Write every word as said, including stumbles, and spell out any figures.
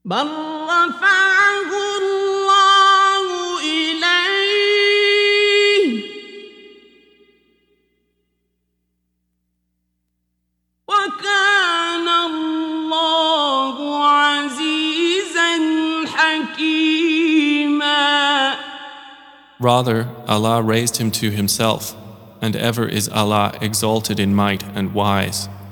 بل رفعه الله إليه وكان الله عزيزا حكيما. Rather, Allah raised him to himself, and ever is Allah exalted in might and wise.